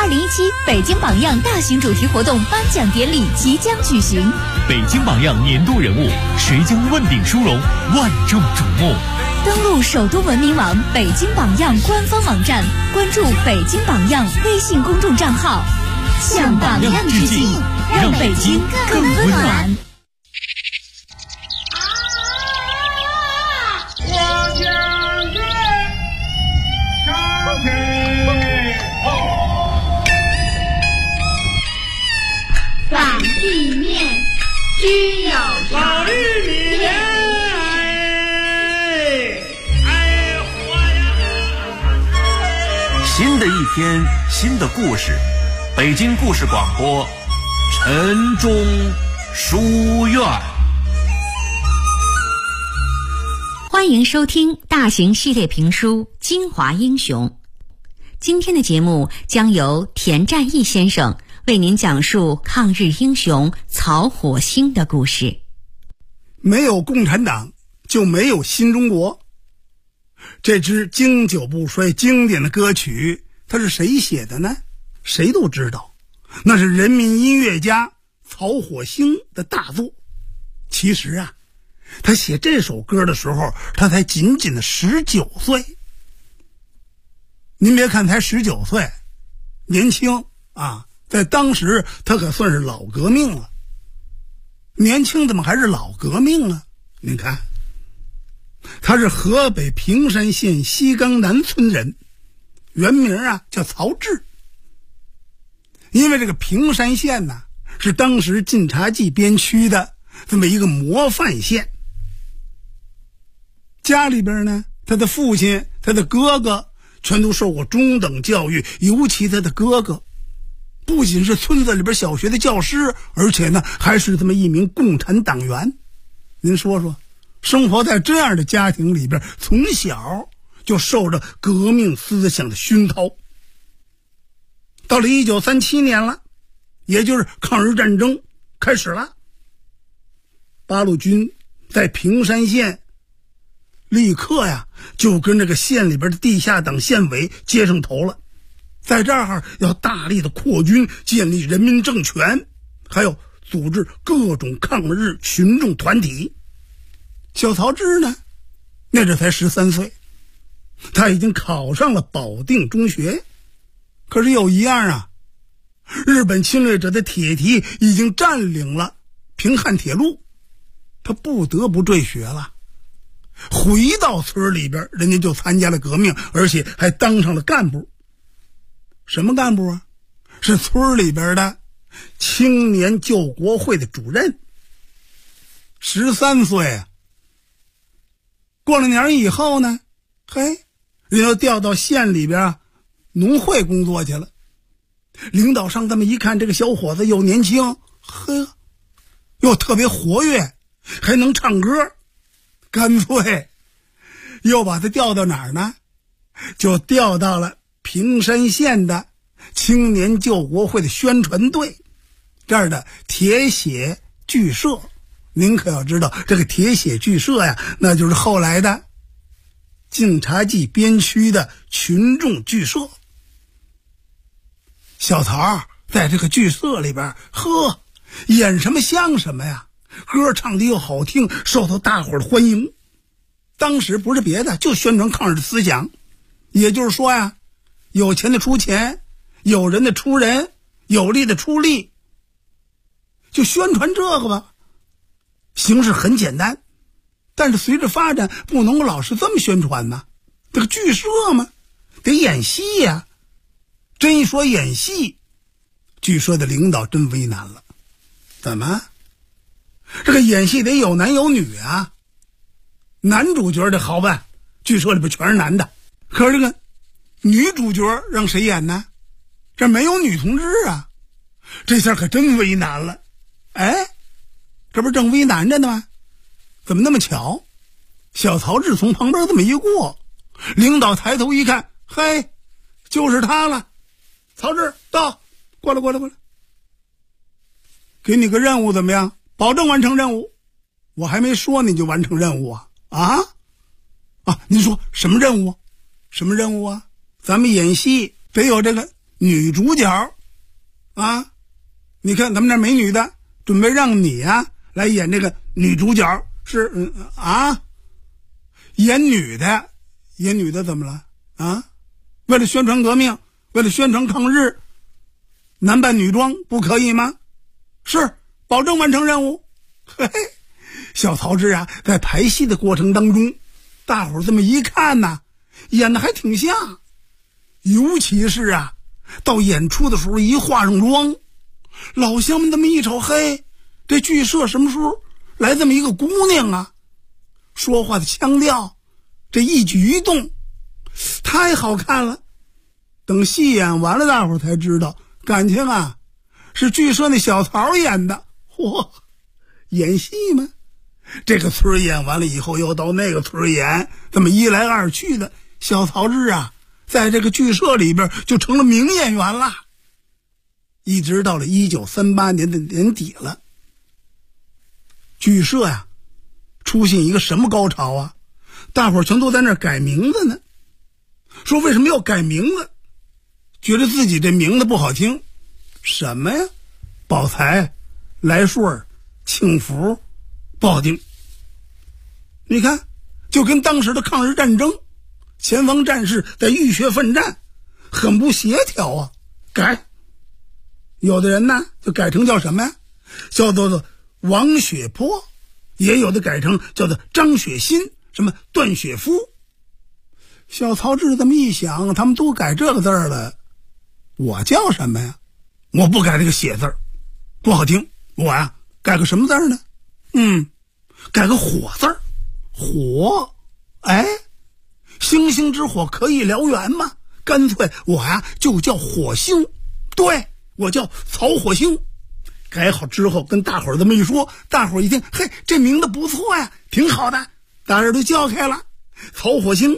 2017北京榜样大型主题活动颁奖典礼即将举行。 北京榜样年度人物，谁将问鼎殊荣，万众瞩目。 登录首都文明网北京榜样官方网站，关注北京榜样微信公众账号，向榜样致敬，让北京更温暖。 反地面需要法律里面新的一天，新的故事，北京故事广播，晨钟书院。 欢迎收听大型系列评书《京华英雄》。今天的节目将由田占义先生为您讲述抗日英雄曹火星的故事。 没有共产党，就没有新中国。这支经久不衰经典的歌曲，它是谁写的呢？谁都知道，那是人民音乐家曹火星的大作。其实啊，他写这首歌的时候，他才仅仅的19岁。您别看才19岁，年轻啊，在当时他可算是老革命了。年轻怎么还是老革命啊？您看，他是河北平山县西岗南村人，原名啊叫曹志。因为这个平山县呢，是当时晋察冀边区的这么一个模范县。家里边呢，他的父亲他的哥哥全都受过中等教育，尤其他的哥哥不仅是村子里边小学的教师，而且呢还是这么一名共产党员。您说说，生活在这样的家庭里边，从小就受着革命思想的熏陶。到了1937年了，也就是抗日战争开始了，八路军在平山县立刻呀就跟这个县里边的地下党县委接上头了，在这儿要大力的扩军，建立人民政权，还有组织各种抗日群众团体。小曹志呢，那阵才13岁，他已经考上了保定中学。可是有一样啊，日本侵略者的铁蹄已经占领了平汉铁路，他不得不辍学了。回到村里边，人家就参加了革命，而且还当上了干部。什么干部啊？是村里边的青年救国会的主任。13岁啊。过了年以后呢，人又调到县里边啊农会工作去了。领导上这么一看，这个小伙子又年轻，又特别活跃，还能唱歌，干脆又把他调到哪儿呢？就调到了平山县的青年救国会的宣传队，这儿的铁血剧社。您可要知道，这个铁血剧社呀，那就是后来的晋察冀边区的群众剧社。小曹在这个剧社里边，演什么像什么呀，歌唱的又好听，受到大伙儿的欢迎。当时不是别的，就宣传抗日思想。也就是说呀，有钱的出钱，有人的出人，有力的出力，就宣传这个吧。形式很简单，但是随着发展，不能够老是这么宣传呢。这个剧社嘛，得演戏呀。真一说演戏，剧社的领导真为难了。怎么？这个演戏得有男有女啊。男主角的好办，剧社里边全是男的。可是这个女主角让谁演呢？这没有女同志啊。这下可真为难了。这不是正为难着呢吗？怎么那么巧？小曹志从旁边这么一过，领导抬头一看，就是他了。曹志，到，过来。给你个任务怎么样？保证完成任务。我还没说你就完成任务啊？您说什么任务？什么任务啊？咱们演戏得有这个女主角啊。你看咱们这美女的，准备让你啊来演这个女主角，是演女的怎么了啊？为了宣传革命，为了宣传抗日，男扮女装不可以吗？是，保证完成任务。嘿嘿，小曹植啊，在排戏的过程当中，大伙儿这么一看呢，演的还挺像。尤其是啊，到演出的时候一化上妆，老乡们这么一瞅，嘿，这剧社什么时候来这么一个姑娘啊？说话的腔调，这一举一动太好看了。等戏演完了，大伙儿才知道，感情啊是剧社那小曹演的。嚯，演戏吗？这个村演完了以后，又到那个村演，这么一来二去的，小曹植啊在这个剧社里边就成了名演员了。一直到了1938年的年底了，剧社呀出现一个什么高潮啊？大伙儿全都在那儿改名字呢。说为什么要改名字？觉得自己这名字不好听。什么呀？宝财、来顺、庆福，不好听。你看，就跟当时的抗日战争，前方战士在浴血奋战，很不协调啊。改，有的人呢就改成叫什么呀？叫做王雪坡，也有的改成叫做张雪新，什么段雪夫。小曹植这么一想，他们都改这个字了，我叫什么呀？我不改这个血字，不好听。我呀改个什么字呢？改个火字。火，哎，星星之火可以燎原吗？干脆我呀就叫火星。对，我叫曹火星。改好之后跟大伙儿这么一说，大伙儿一听，嘿，这名字不错呀，挺好的，大家都叫开了。曹火星。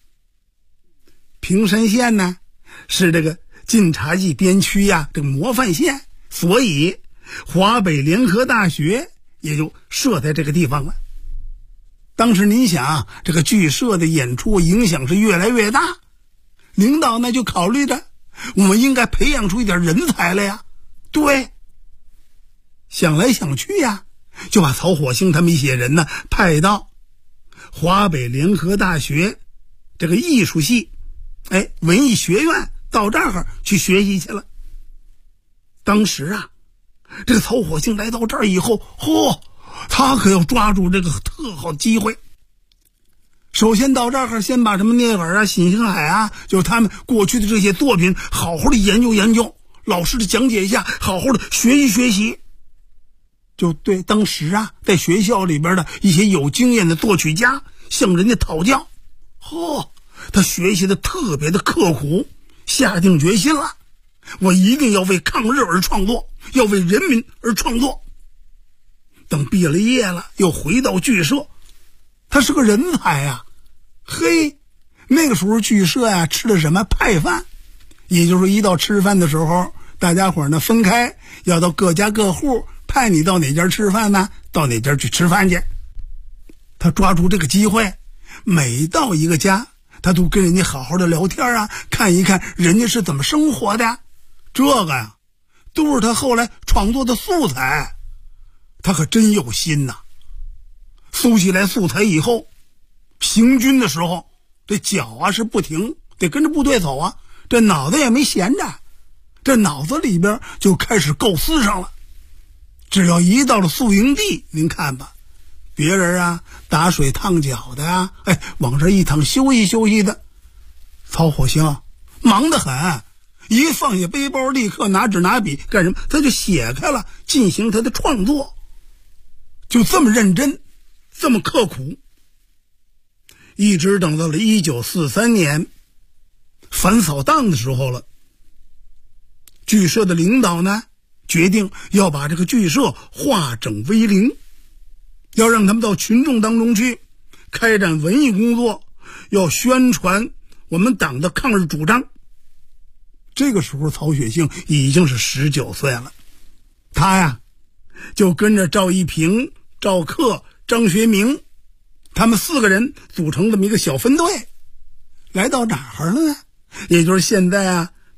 平山县呢是这个晋察冀边区呀这个模范县，所以华北联合大学也就设在这个地方了。当时您想，这个剧社的演出影响是越来越大，领导呢就考虑着我们应该培养出一点人才来呀。对，想来想去呀，就把曹火星他们一些人呢派到华北联合大学这个艺术系文艺学院，到这儿去学习去了。当时啊，这个曹火星来到这儿以后，他可要抓住这个特好机会。首先到这儿先把什么聂耳啊、冼星海啊，就是他们过去的这些作品好好的研究研究，老师的讲解一下，好好的学习学习。就对当时啊在学校里边的一些有经验的作曲家向人家讨教。他学习的特别的刻苦，下定决心了，我一定要为抗日而创作，要为人民而创作。等毕了业了，又回到剧社，他是个人才呀。嘿，那个时候剧社呀吃的什么派饭，也就是说一到吃饭的时候，大家伙呢分开，要到各家各户，派你到哪家吃饭呢？到哪家去吃饭去。他抓住这个机会，每到一个家，他都跟人家好好的聊天啊，看一看人家是怎么生活的。这个呀都是他后来创作的素材。他可真有心呐。搜集来素材以后，行军的时候这脚啊是不停，得跟着部队走啊，这脑子也没闲着，这脑子里边就开始构思上了。只要一到了宿营地，您看吧，别人啊打水烫脚的啊，往这一躺休息休息的，曹火星忙得很，一放下背包立刻拿纸拿笔干什么？他就写开了，进行他的创作。就这么认真，这么刻苦，一直等到了1943年反扫荡的时候了。剧社的领导呢决定要把这个剧社化整为零，要让他们到群众当中去开展文艺工作，要宣传我们党的抗日主张。这个时候曹雪芹已经是19岁了，他呀就跟着赵一平、赵克、张学明他们4个人组成这么一个小分队，来到哪儿了呢？也就是现在啊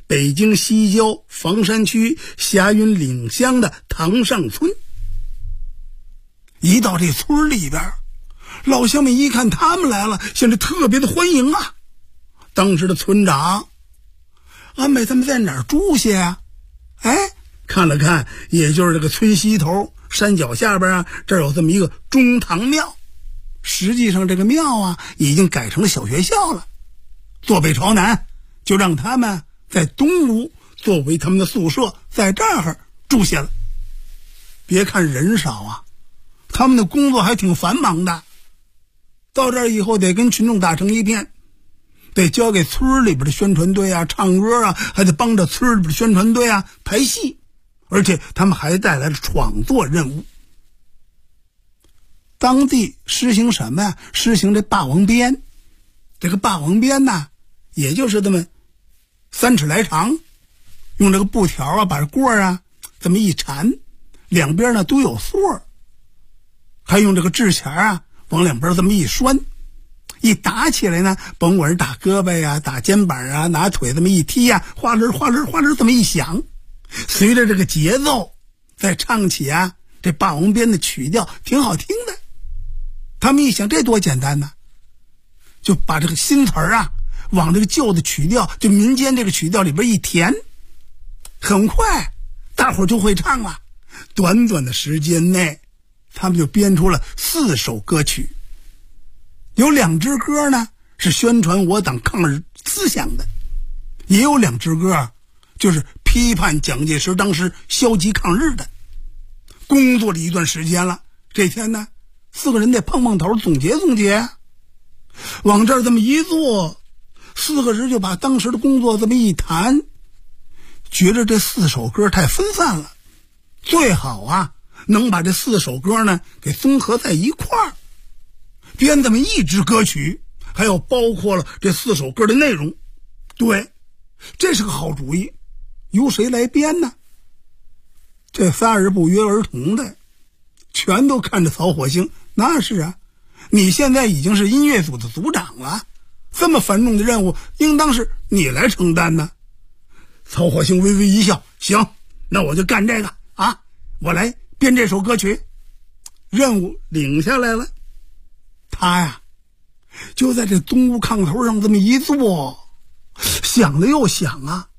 北京西郊房山区霞云岭乡的塘上村。一到这村里边，老乡们一看他们来了，显得特别的欢迎啊。当时的村长安排他们在哪儿住下呀？看了看，也就是这个村西头山脚下边这儿有这么一个中堂庙。实际上这个庙已经改成了小学校了。坐北朝南，就让他们在东屋作为他们的宿舍，在这儿住下了。别看人少他们的工作还挺繁忙的。到这儿以后得跟群众打成一片，得交给村里边的宣传队唱歌还得帮着村里边的宣传队排戏，而且他们还带来了创作任务。当地实行什么呀？实行这霸王鞭。这个霸王鞭也就是这么3尺来长，用这个布条把这棍这么一缠，两边都有穗儿，还用这个制钳往两边这么一拴，一打起来呢，甭管是打胳膊打肩膀拿腿这么一踢哗啦哗啦哗啦这么一响，随着这个节奏再唱起这霸王鞭的曲调，挺好听的。他们一想，这多简单呢，就把这个新词儿往这个旧的曲调，就民间这个曲调里边一填，很快大伙儿就会唱了。短短的时间内，他们就编出了4首歌曲。有2支歌呢是宣传我党抗日思想的，也有2支歌就是批判蒋介石当时消极抗日的。工作了一段时间了，这天呢4个人得碰碰头，总结总结。往这儿这么一坐，4个人就把当时的工作这么一谈，觉得这4首歌太分散了，最好能把这4首歌呢给综合在一块儿，编这么一支歌曲，还有包括了这4首歌的内容。对，这是个好主意。由谁来编呢？这仨人不约而同的全都看着曹火星。那是你现在已经是音乐组的组长了，这么繁重的任务应当是你来承担呢。曹火星微微一笑，行，那我就干这个我来编这首歌曲。任务领下来了，他就在这东屋炕头上这么一坐，想了又想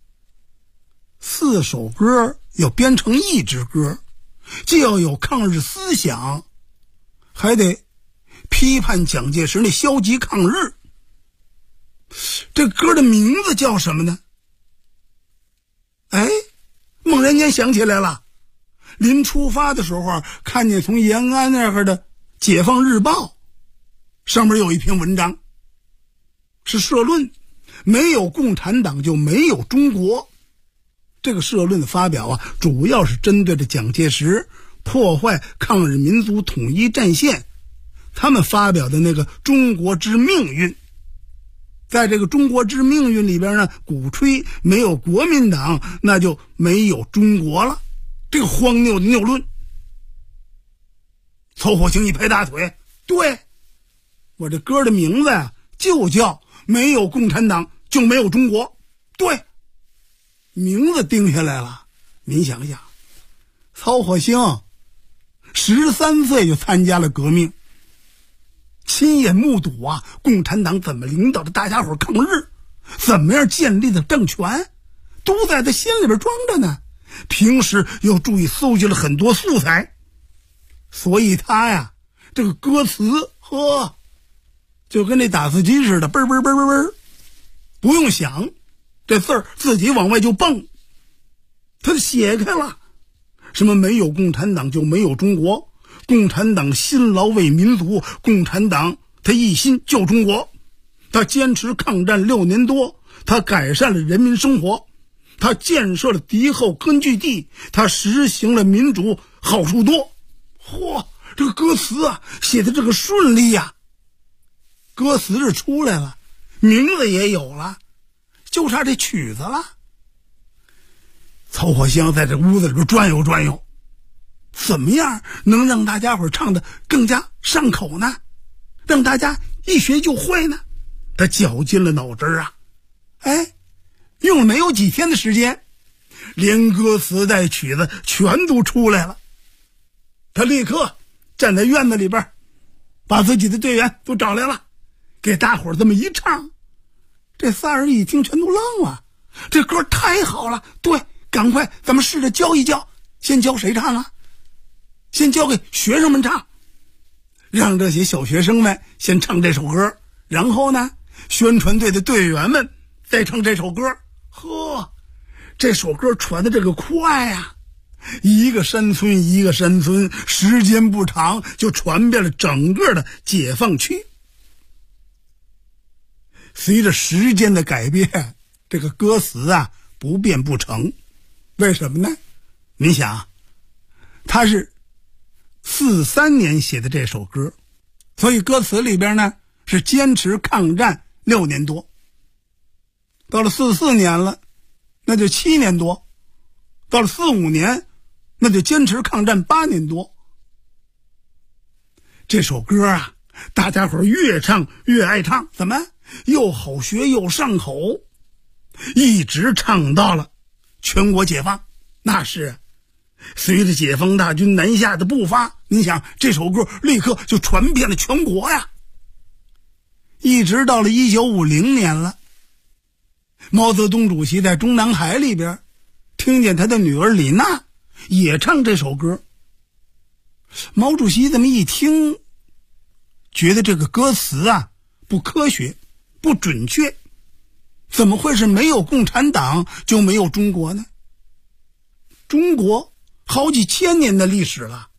4首歌要编成1支歌，既要有抗日思想，还得批判蒋介石那消极抗日。这歌的名字叫什么呢？猛然间想起来了，临出发的时候看见从延安那儿的《解放日报》上面有一篇文章，是社论，没有共产党就没有中国。这个社论的发表主要是针对着蒋介石破坏抗日民族统一战线，他们发表的那个中国之命运。在这个中国之命运里边呢，鼓吹没有国民党那就没有中国了，这个荒谬的谬论。曹火星一拍大腿，对，我这歌的名字就叫没有共产党就没有中国。对，名字定下来了。您想想，曹火星13岁就参加了革命，亲眼目睹共产党怎么领导着大家伙抗日，怎么样建立的政权，都在他心里边装着呢。平时又注意搜集了很多素材，所以他这个歌词就跟那打字机似的，嘣嘣嘣嘣嘣，不用想，这字儿自己往外就蹦，他就写开了。什么没有共产党就没有中国，共产党辛劳为民族，共产党他一心救中国，他坚持抗战6年多，他改善了人民生活，他建设了敌后根据地，他实行了民主，好处多。这个歌词写的这个顺利歌词是出来了，名字也有了，就差这曲子了。曹火星在这屋子里边转悠转悠，怎么样能让大家伙唱的更加上口呢？让大家一学就会呢？他绞尽了脑汁用了没有几天的时间，连歌词带曲子全都出来了。他立刻站在院子里边，把自己的队员都找来了，给大伙儿这么一唱。这仨人一听全都愣了，这歌太好了，对，赶快咱们试着教一教。先教谁唱啊？先教给学生们唱，让这些小学生们先唱这首歌，然后呢，宣传队的队员们再唱这首歌。呵，这首歌传的这个快啊，一个山村一个山村，时间不长就传遍了整个的解放区。随着时间的改变，这个歌词啊不变不成。为什么呢？你想，他是43年写的这首歌，所以歌词里边呢是坚持抗战6年多。到了44年了，那就7年多。到了45年，那就坚持抗战8年多。这首歌啊，大家伙越唱越爱唱，怎么又好学又上口，一直唱到了全国解放。那是随着解放大军南下的步伐，你想这首歌立刻就传遍了全国呀。一直到了1950年了，毛泽东主席在中南海里边听见他的女儿李娜也唱这首歌。毛主席这么一听，觉得这个歌词啊不科学不准确，怎么会是没有共产党就没有中国呢？中国好几千年的历史了，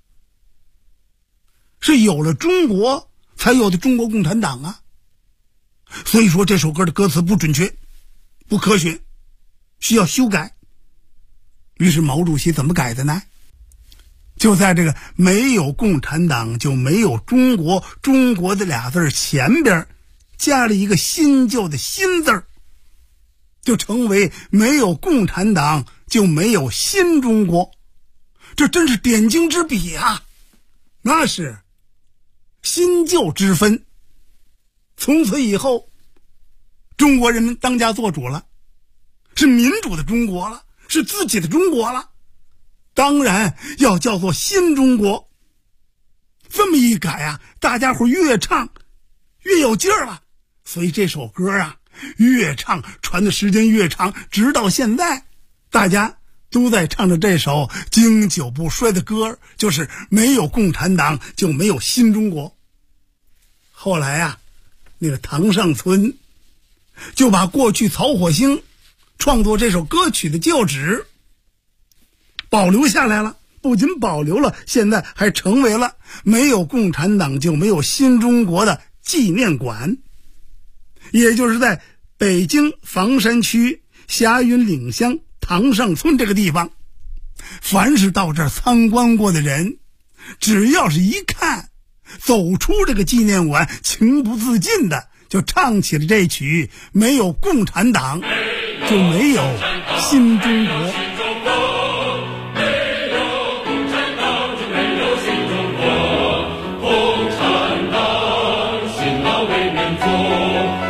是有了中国才有的中国共产党啊。所以说这首歌的歌词不准确不科学，需要修改。于是毛主席怎么改的呢？就在这个没有共产党就没有中国，中国的俩字前边加了一个新旧的新字，就成为没有共产党就没有新中国。这真是点睛之笔啊，那是新旧之分。从此以后，中国人民当家做主了，是民主的中国了，是自己的中国了，当然要叫做新中国。这么一改啊，大家伙越唱越有劲儿了，所以这首歌啊越唱传的时间越长，直到现在大家都在唱着这首经久不衰的歌，就是没有共产党就没有新中国。后来啊，那个唐尚存就把过去曹火星创作这首歌曲的旧址保留下来了，不仅保留了，现在还成为了没有共产党就没有新中国的纪念馆。也就是在北京房山区霞云岭乡唐尚村这个地方，凡是到这儿参观过的人，只要是一看走出这个纪念馆，情不自禁的就唱起了这曲没有共产党就没有新中国。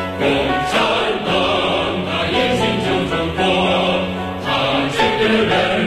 共产党他言行就中国，他这个人